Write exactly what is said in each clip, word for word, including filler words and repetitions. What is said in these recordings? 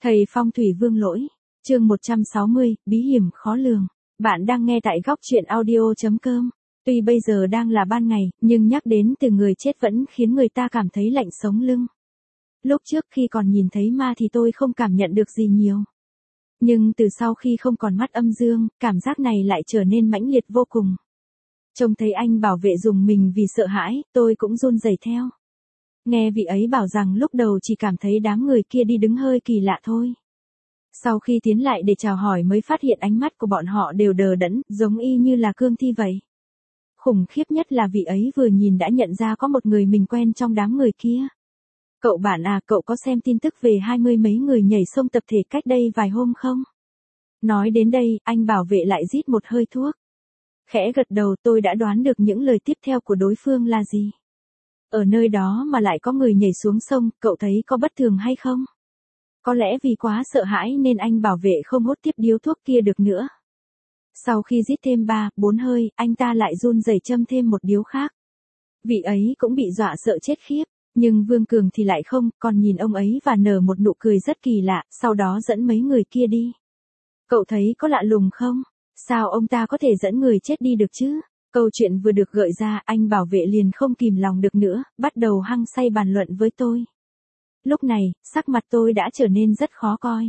Thầy phong thủy Vương Lỗi, chương một trăm sáu mươi, bí hiểm khó lường. Bạn đang nghe tại góc truyện audio chấm com. Tuy bây giờ đang là ban ngày, nhưng nhắc đến từ người chết vẫn khiến người ta cảm thấy lạnh sống lưng. Lúc trước khi còn nhìn thấy ma thì tôi không cảm nhận được gì nhiều. Nhưng từ sau khi không còn mắt âm dương, cảm giác này lại trở nên mãnh liệt vô cùng. Trông thấy anh bảo vệ dùng mình vì sợ hãi, tôi cũng run rẩy theo. Nghe vị ấy bảo rằng lúc đầu chỉ cảm thấy đám người kia đi đứng hơi kỳ lạ thôi. Sau khi tiến lại để chào hỏi mới phát hiện ánh mắt của bọn họ đều đờ đẫn, giống y như là cương thi vậy. Khủng khiếp nhất là vị ấy vừa nhìn đã nhận ra có một người mình quen trong đám người kia. Cậu bạn à, cậu có xem tin tức về hai mươi mấy người nhảy sông tập thể cách đây vài hôm không? Nói đến đây, anh bảo vệ lại rít một hơi thuốc. Khẽ gật đầu, tôi đã đoán được những lời tiếp theo của đối phương là gì. Ở nơi đó mà lại có người nhảy xuống sông, cậu thấy có bất thường hay không? Có lẽ vì quá sợ hãi nên anh bảo vệ không hút tiếp điếu thuốc kia được nữa. Sau khi rít thêm ba, bốn hơi, anh ta lại run rẩy châm thêm một điếu khác. Vị ấy cũng bị dọa sợ chết khiếp, nhưng Vương Cường thì lại không, còn nhìn ông ấy và nở một nụ cười rất kỳ lạ, sau đó dẫn mấy người kia đi. Cậu thấy có lạ lùng không? Sao ông ta có thể dẫn người chết đi được chứ? Câu chuyện vừa được gợi ra, anh bảo vệ liền không kìm lòng được nữa, bắt đầu hăng say bàn luận với tôi. Lúc này, sắc mặt tôi đã trở nên rất khó coi.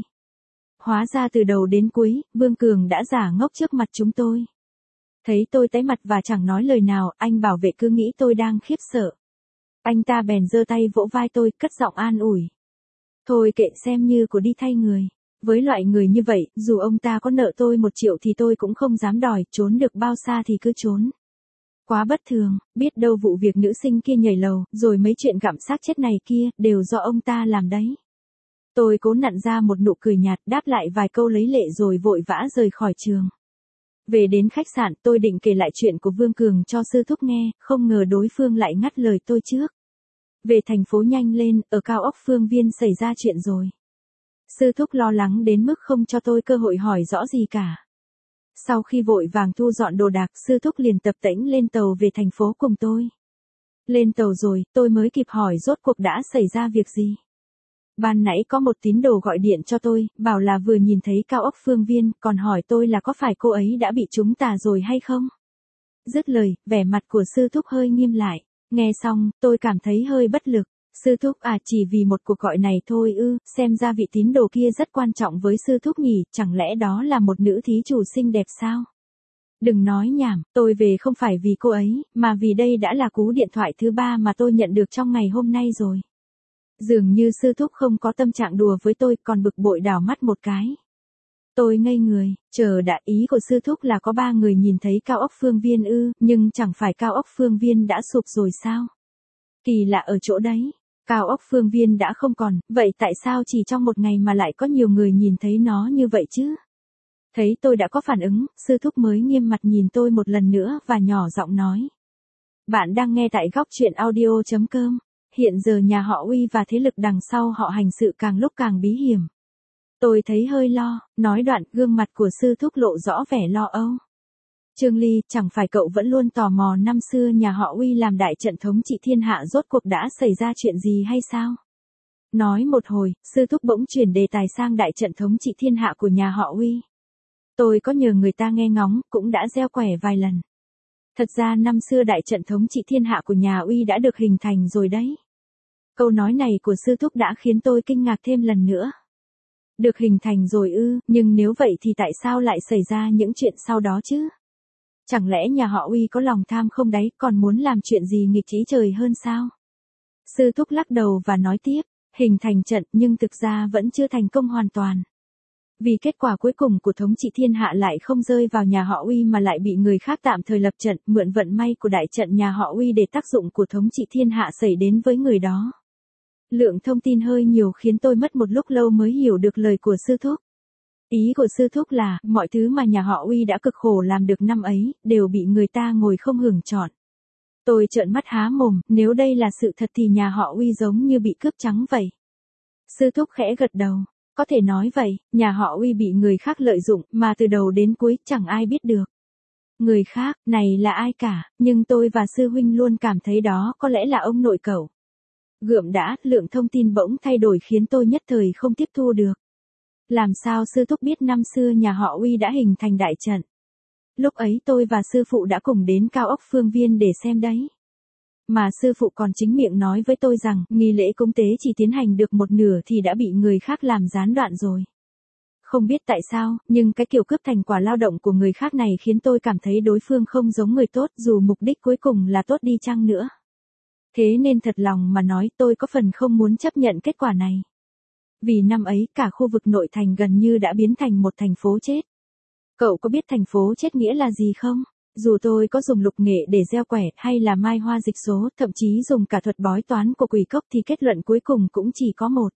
Hóa ra từ đầu đến cuối, Vương Cường đã giả ngốc trước mặt chúng tôi. Thấy tôi tái mặt và chẳng nói lời nào, anh bảo vệ cứ nghĩ tôi đang khiếp sợ. Anh ta bèn giơ tay vỗ vai tôi, cất giọng an ủi. Thôi kệ, xem như của đi thay người. Với loại người như vậy, dù ông ta có nợ tôi một triệu thì tôi cũng không dám đòi, trốn được bao xa thì cứ trốn. Quá bất thường, biết đâu vụ việc nữ sinh kia nhảy lầu, rồi mấy chuyện gặm xác chết này kia, đều do ông ta làm đấy. Tôi cố nặn ra một nụ cười nhạt, đáp lại vài câu lấy lệ rồi vội vã rời khỏi trường. Về đến khách sạn, tôi định kể lại chuyện của Vương Cường cho sư thúc nghe, không ngờ đối phương lại ngắt lời tôi trước. Về thành phố nhanh lên, ở cao ốc Phương Viên xảy ra chuyện rồi. Sư thúc lo lắng đến mức không cho tôi cơ hội hỏi rõ gì cả. Sau khi vội vàng thu dọn đồ đạc, sư thúc liền tập tễnh lên tàu về thành phố cùng tôi. Lên tàu rồi, tôi mới kịp hỏi rốt cuộc đã xảy ra việc gì. Ban nãy có một tín đồ gọi điện cho tôi, bảo là vừa nhìn thấy cao ốc Phương Viên, còn hỏi tôi là có phải cô ấy đã bị trúng tà rồi hay không. Dứt lời, vẻ mặt của sư thúc hơi nghiêm lại. Nghe xong, tôi cảm thấy hơi bất lực. Sư thúc à, chỉ vì một cuộc gọi này thôi ư, xem ra vị tín đồ kia rất quan trọng với sư thúc nhỉ, chẳng lẽ đó là một nữ thí chủ xinh đẹp sao? Đừng nói nhảm, tôi về không phải vì cô ấy, mà vì đây đã là cú điện thoại thứ ba mà tôi nhận được trong ngày hôm nay rồi. Dường như sư thúc không có tâm trạng đùa với tôi, còn bực bội đảo mắt một cái. Tôi ngây người, chờ đã, ý của sư thúc là có ba người nhìn thấy cao ốc Phương Viên ư, nhưng chẳng phải cao ốc Phương Viên đã sụp rồi sao? Kỳ lạ ở chỗ đấy. Cao ốc Phương Viên đã không còn, vậy tại sao chỉ trong một ngày mà lại có nhiều người nhìn thấy nó như vậy chứ? Thấy tôi đã có phản ứng, sư thúc mới nghiêm mặt nhìn tôi một lần nữa và nhỏ giọng nói. Bạn đang nghe tại góc truyện audio chấm com. Hiện giờ nhà họ Uy và thế lực đằng sau họ hành sự càng lúc càng bí hiểm. Tôi thấy hơi lo, nói đoạn, gương mặt của sư thúc lộ rõ vẻ lo âu. Trương Ly, chẳng phải cậu vẫn luôn tò mò năm xưa nhà họ Uy làm đại trận thống trị thiên hạ rốt cuộc đã xảy ra chuyện gì hay sao? Nói một hồi, sư thúc bỗng chuyển đề tài sang đại trận thống trị thiên hạ của nhà họ Uy. Tôi có nhờ người ta nghe ngóng, cũng đã gieo quẻ vài lần. Thật ra năm xưa đại trận thống trị thiên hạ của nhà Uy đã được hình thành rồi đấy. Câu nói này của sư thúc đã khiến tôi kinh ngạc thêm lần nữa. Được hình thành rồi ư, nhưng nếu vậy thì tại sao lại xảy ra những chuyện sau đó chứ? Chẳng lẽ nhà họ Uy có lòng tham không đấy, còn muốn làm chuyện gì nghịch chí trời hơn sao? Sư thúc lắc đầu và nói tiếp, hình thành trận nhưng thực ra vẫn chưa thành công hoàn toàn. Vì kết quả cuối cùng của thống trị thiên hạ lại không rơi vào nhà họ Uy mà lại bị người khác tạm thời lập trận, mượn vận may của đại trận nhà họ Uy để tác dụng của thống trị thiên hạ xảy đến với người đó. Lượng thông tin hơi nhiều khiến tôi mất một lúc lâu mới hiểu được lời của sư thúc. Ý của sư thúc là, mọi thứ mà nhà họ Uy đã cực khổ làm được năm ấy, đều bị người ta ngồi không hưởng trọn. Tôi trợn mắt há mồm, nếu đây là sự thật thì nhà họ Uy giống như bị cướp trắng vậy. Sư thúc khẽ gật đầu, có thể nói vậy, nhà họ Uy bị người khác lợi dụng, mà từ đầu đến cuối chẳng ai biết được. Người khác, này là ai cả, nhưng tôi và sư huynh luôn cảm thấy đó có lẽ là ông nội cậu. Gượm đã, lượng thông tin bỗng thay đổi khiến tôi nhất thời không tiếp thu được. Làm sao sư thúc biết năm xưa nhà họ Uy đã hình thành đại trận? Lúc ấy tôi và sư phụ đã cùng đến cao ốc Phương Viên để xem đấy. Mà sư phụ còn chính miệng nói với tôi rằng, nghi lễ cúng tế chỉ tiến hành được một nửa thì đã bị người khác làm gián đoạn rồi. Không biết tại sao, nhưng cái kiểu cướp thành quả lao động của người khác này khiến tôi cảm thấy đối phương không giống người tốt dù mục đích cuối cùng là tốt đi chăng nữa. Thế nên thật lòng mà nói tôi có phần không muốn chấp nhận kết quả này. Vì năm ấy cả khu vực nội thành gần như đã biến thành một thành phố chết. Cậu có biết thành phố chết nghĩa là gì không? Dù tôi có dùng lục nghệ để gieo quẻ hay là mai hoa dịch số, thậm chí dùng cả thuật bói toán của quỷ cốc thì kết luận cuối cùng cũng chỉ có một.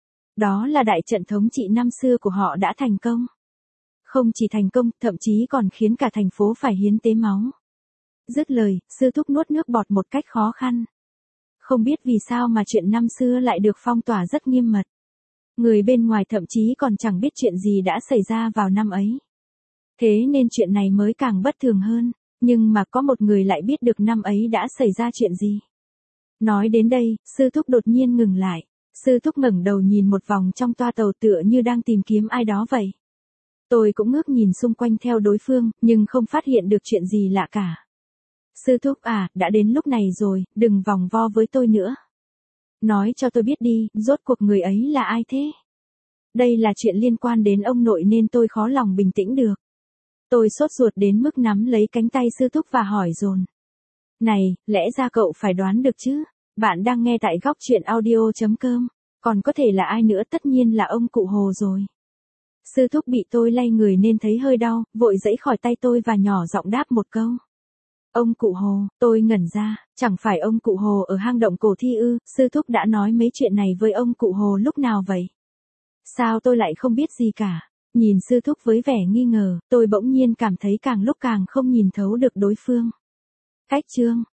Đó là đại trận thống trị năm xưa của họ đã thành công. Không chỉ thành công, thậm chí còn khiến cả thành phố phải hiến tế máu. Dứt lời, sư thúc nuốt nước bọt một cách khó khăn. Không biết vì sao mà chuyện năm xưa lại được phong tỏa rất nghiêm mật. Người bên ngoài thậm chí còn chẳng biết chuyện gì đã xảy ra vào năm ấy. Thế nên chuyện này mới càng bất thường hơn, nhưng mà có một người lại biết được năm ấy đã xảy ra chuyện gì. Nói đến đây, sư thúc đột nhiên ngừng lại. Sư thúc ngẩng đầu nhìn một vòng trong toa tàu tựa như đang tìm kiếm ai đó vậy. Tôi cũng ngước nhìn xung quanh theo đối phương, nhưng không phát hiện được chuyện gì lạ cả. Sư thúc à, đã đến lúc này rồi, đừng vòng vo với tôi nữa. Nói cho tôi biết đi, rốt cuộc người ấy là ai thế? Đây là chuyện liên quan đến ông nội nên tôi khó lòng bình tĩnh được. Tôi sốt ruột đến mức nắm lấy cánh tay sư thúc và hỏi dồn. Này, lẽ ra cậu phải đoán được chứ? Bạn đang nghe tại góc truyện audio chấm com. Còn có thể là ai nữa, tất nhiên là ông cụ Hồ rồi. Sư thúc bị tôi lay người nên thấy hơi đau, vội giãy khỏi tay tôi và nhỏ giọng đáp một câu. Ông cụ Hồ, tôi ngẩn ra, chẳng phải ông cụ Hồ ở hang động cổ thi ư? Sư thúc đã nói mấy chuyện này với ông cụ Hồ lúc nào vậy? Sao tôi lại không biết gì cả? Nhìn sư thúc với vẻ nghi ngờ, tôi bỗng nhiên cảm thấy càng lúc càng không nhìn thấu được đối phương. Cách chương